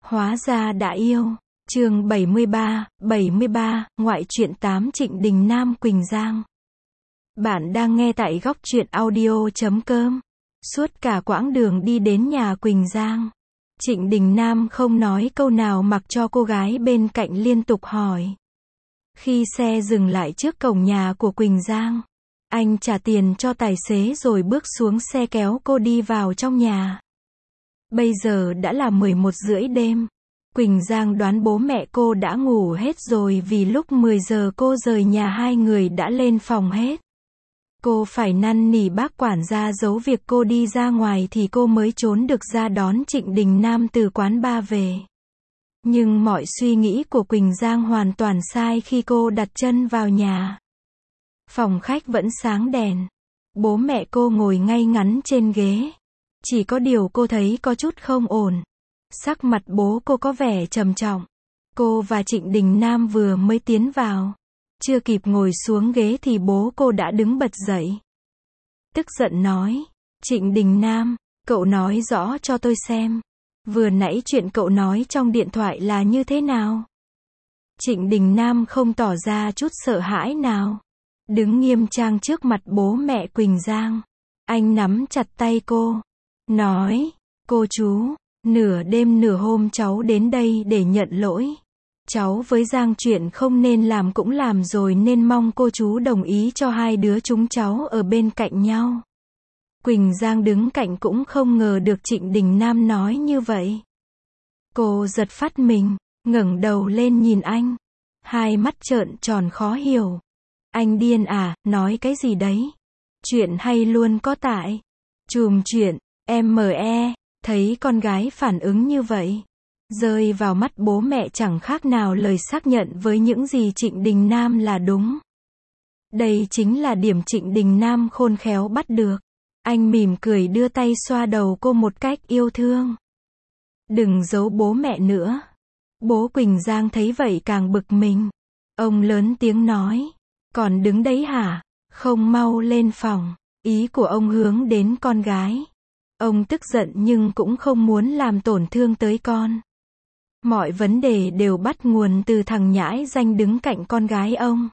Hóa ra đã yêu. Chương 73, ngoại truyện 8 Trịnh Đình Nam Quỳnh Giang. Bạn đang nghe tại góc truyện audio.com. Suốt cả quãng đường đi đến nhà Quỳnh Giang, Trịnh Đình Nam không nói câu nào mặc cho cô gái bên cạnh liên tục hỏi. Khi xe dừng lại trước cổng nhà của Quỳnh Giang, anh trả tiền cho tài xế rồi bước xuống xe kéo cô đi vào trong nhà. Bây giờ đã là 11:30 đêm. Quỳnh Giang đoán bố mẹ cô đã ngủ hết rồi vì lúc 10 giờ cô rời nhà hai người đã lên phòng hết. Cô phải năn nỉ bác quản gia giấu việc cô đi ra ngoài thì cô mới trốn được ra đón Trịnh Đình Nam từ quán bar về. Nhưng mọi suy nghĩ của Quỳnh Giang hoàn toàn sai khi cô đặt chân vào nhà. Phòng khách vẫn sáng đèn. Bố mẹ cô ngồi ngay ngắn trên ghế. Chỉ có điều cô thấy có chút không ổn. Sắc mặt bố cô có vẻ trầm trọng. Cô và Trịnh Đình Nam vừa mới tiến vào. Chưa kịp ngồi xuống ghế thì bố cô đã đứng bật dậy. Tức giận nói, Trịnh Đình Nam, cậu nói rõ cho tôi xem. Vừa nãy chuyện cậu nói trong điện thoại là như thế nào? Trịnh Đình Nam không tỏ ra chút sợ hãi nào. Đứng nghiêm trang trước mặt bố mẹ Quỳnh Giang. Anh nắm chặt tay cô. Nói, cô chú, nửa đêm nửa hôm cháu đến đây để nhận lỗi. Cháu với Giang chuyện không nên làm cũng làm rồi nên mong cô chú đồng ý cho hai đứa chúng cháu ở bên cạnh nhau. Quỳnh Giang đứng cạnh cũng không ngờ được Trịnh Đình Nam nói như vậy. Cô giật phát mình, ngẩng đầu lên nhìn anh. Hai mắt trợn tròn khó hiểu. Anh điên à, nói cái gì đấy? Chuyện hay luôn có tại. Chùm chuyện, thấy con gái phản ứng như vậy. Rơi vào mắt bố mẹ chẳng khác nào lời xác nhận với những gì Trịnh Đình Nam là đúng. Đây chính là điểm Trịnh Đình Nam khôn khéo bắt được. Anh mỉm cười đưa tay xoa đầu cô một cách yêu thương. Đừng giấu bố mẹ nữa. Bố Quỳnh Giang thấy vậy càng bực mình. Ông lớn tiếng nói. Còn đứng đấy hả? Không mau lên phòng. Ý của ông hướng đến con gái. Ông tức giận nhưng cũng không muốn làm tổn thương tới con. Mọi vấn đề đều bắt nguồn từ thằng nhãi danh đứng cạnh con gái ông.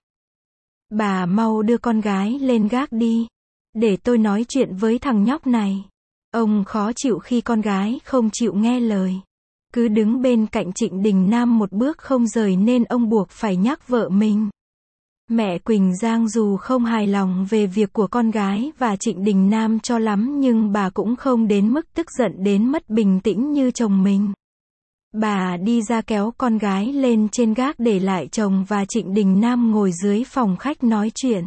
Bà mau đưa con gái lên gác đi. Để tôi nói chuyện với thằng nhóc này. Ông khó chịu khi con gái không chịu nghe lời. Cứ đứng bên cạnh Trịnh Đình Nam một bước không rời nên ông buộc phải nhắc vợ mình. Mẹ Quỳnh Giang dù không hài lòng về việc của con gái và Trịnh Đình Nam cho lắm nhưng bà cũng không đến mức tức giận đến mất bình tĩnh như chồng mình. Bà đi ra kéo con gái lên trên gác để lại chồng và Trịnh Đình Nam ngồi dưới phòng khách nói chuyện.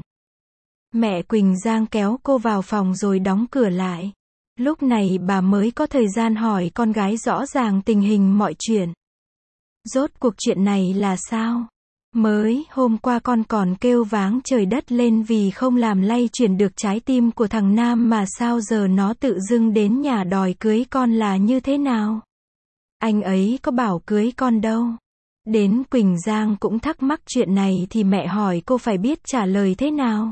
Mẹ Quỳnh Giang kéo cô vào phòng rồi đóng cửa lại. Lúc này bà mới có thời gian hỏi con gái rõ ràng tình hình mọi chuyện. Rốt cuộc chuyện này là sao? Mới hôm qua con còn kêu váng trời đất lên vì không làm lay chuyển được trái tim của thằng Nam mà sao giờ nó tự dưng đến nhà đòi cưới con là như thế nào? Anh ấy có bảo cưới con đâu. Đến Quỳnh Giang cũng thắc mắc chuyện này thì mẹ hỏi cô phải biết trả lời thế nào.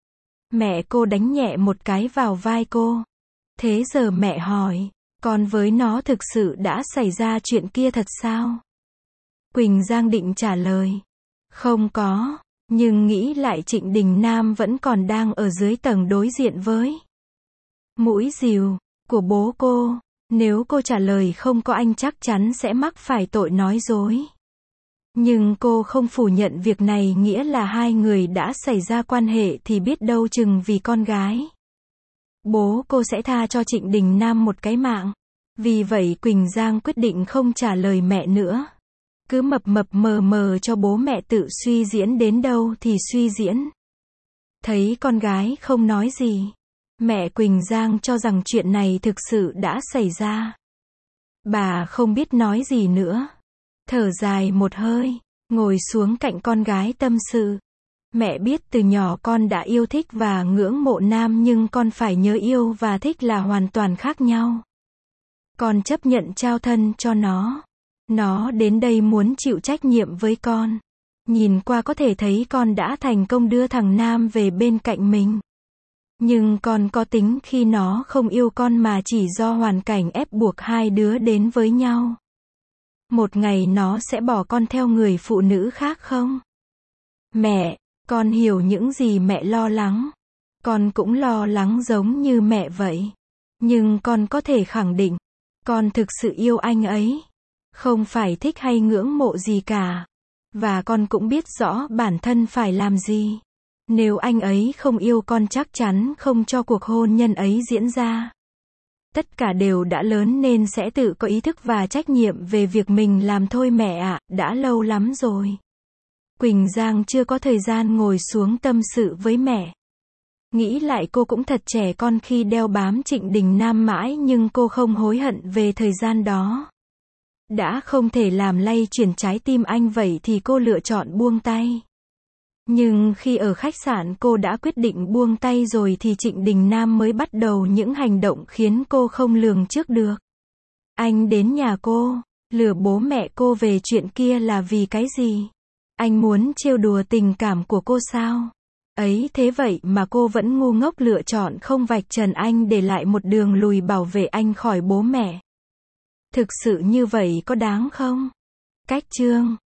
Mẹ cô đánh nhẹ một cái vào vai cô. Thế giờ mẹ hỏi, con với nó thực sự đã xảy ra chuyện kia thật sao? Quỳnh Giang định trả lời. Không có, nhưng nghĩ lại Trịnh Đình Nam vẫn còn đang ở dưới tầng đối diện với mũi rìu của bố cô. Nếu cô trả lời không có anh chắc chắn sẽ mắc phải tội nói dối. Nhưng cô không phủ nhận việc này nghĩa là hai người đã xảy ra quan hệ thì biết đâu chừng vì con gái. Bố cô sẽ tha cho Trịnh Đình Nam một cái mạng. Vì vậy Quỳnh Giang quyết định không trả lời mẹ nữa. Cứ mập mập mờ mờ cho bố mẹ tự suy diễn đến đâu thì suy diễn. Thấy con gái không nói gì. Mẹ Quỳnh Giang cho rằng chuyện này thực sự đã xảy ra. Bà không biết nói gì nữa. Thở dài một hơi, ngồi xuống cạnh con gái tâm sự. Mẹ biết từ nhỏ con đã yêu thích và ngưỡng mộ Nam nhưng con phải nhớ yêu và thích là hoàn toàn khác nhau. Con chấp nhận trao thân cho nó. Nó đến đây muốn chịu trách nhiệm với con. Nhìn qua có thể thấy con đã thành công đưa thằng Nam về bên cạnh mình. Nhưng con có tính khi nó không yêu con mà chỉ do hoàn cảnh ép buộc hai đứa đến với nhau. một ngày nó sẽ bỏ con theo người phụ nữ khác không? Mẹ, con hiểu những gì mẹ lo lắng. Con cũng lo lắng giống như mẹ vậy. Nhưng con có thể khẳng định, con thực sự yêu anh ấy. Không phải thích hay ngưỡng mộ gì cả. Và con cũng biết rõ bản thân phải làm gì. Nếu anh ấy không yêu con chắc chắn không cho cuộc hôn nhân ấy diễn ra. Tất cả đều đã lớn nên sẽ tự có ý thức và trách nhiệm về việc mình làm thôi mẹ ạ, đã lâu lắm rồi. Quỳnh Giang chưa có thời gian ngồi xuống tâm sự với mẹ. Nghĩ lại cô cũng thật trẻ con khi đeo bám Trịnh Đình Nam mãi nhưng cô không hối hận về thời gian đó. Đã không thể làm lay chuyển trái tim anh vậy thì cô lựa chọn buông tay. Nhưng khi ở khách sạn cô đã quyết định buông tay rồi thì Trịnh Đình Nam mới bắt đầu những hành động khiến cô không lường trước được. Anh đến nhà cô, lừa bố mẹ cô về chuyện kia là vì cái gì? Anh muốn trêu đùa tình cảm của cô sao? Ấy thế vậy mà cô vẫn ngu ngốc lựa chọn không vạch trần anh để lại một đường lùi bảo vệ anh khỏi bố mẹ. Thực sự như vậy có đáng không? Cách chương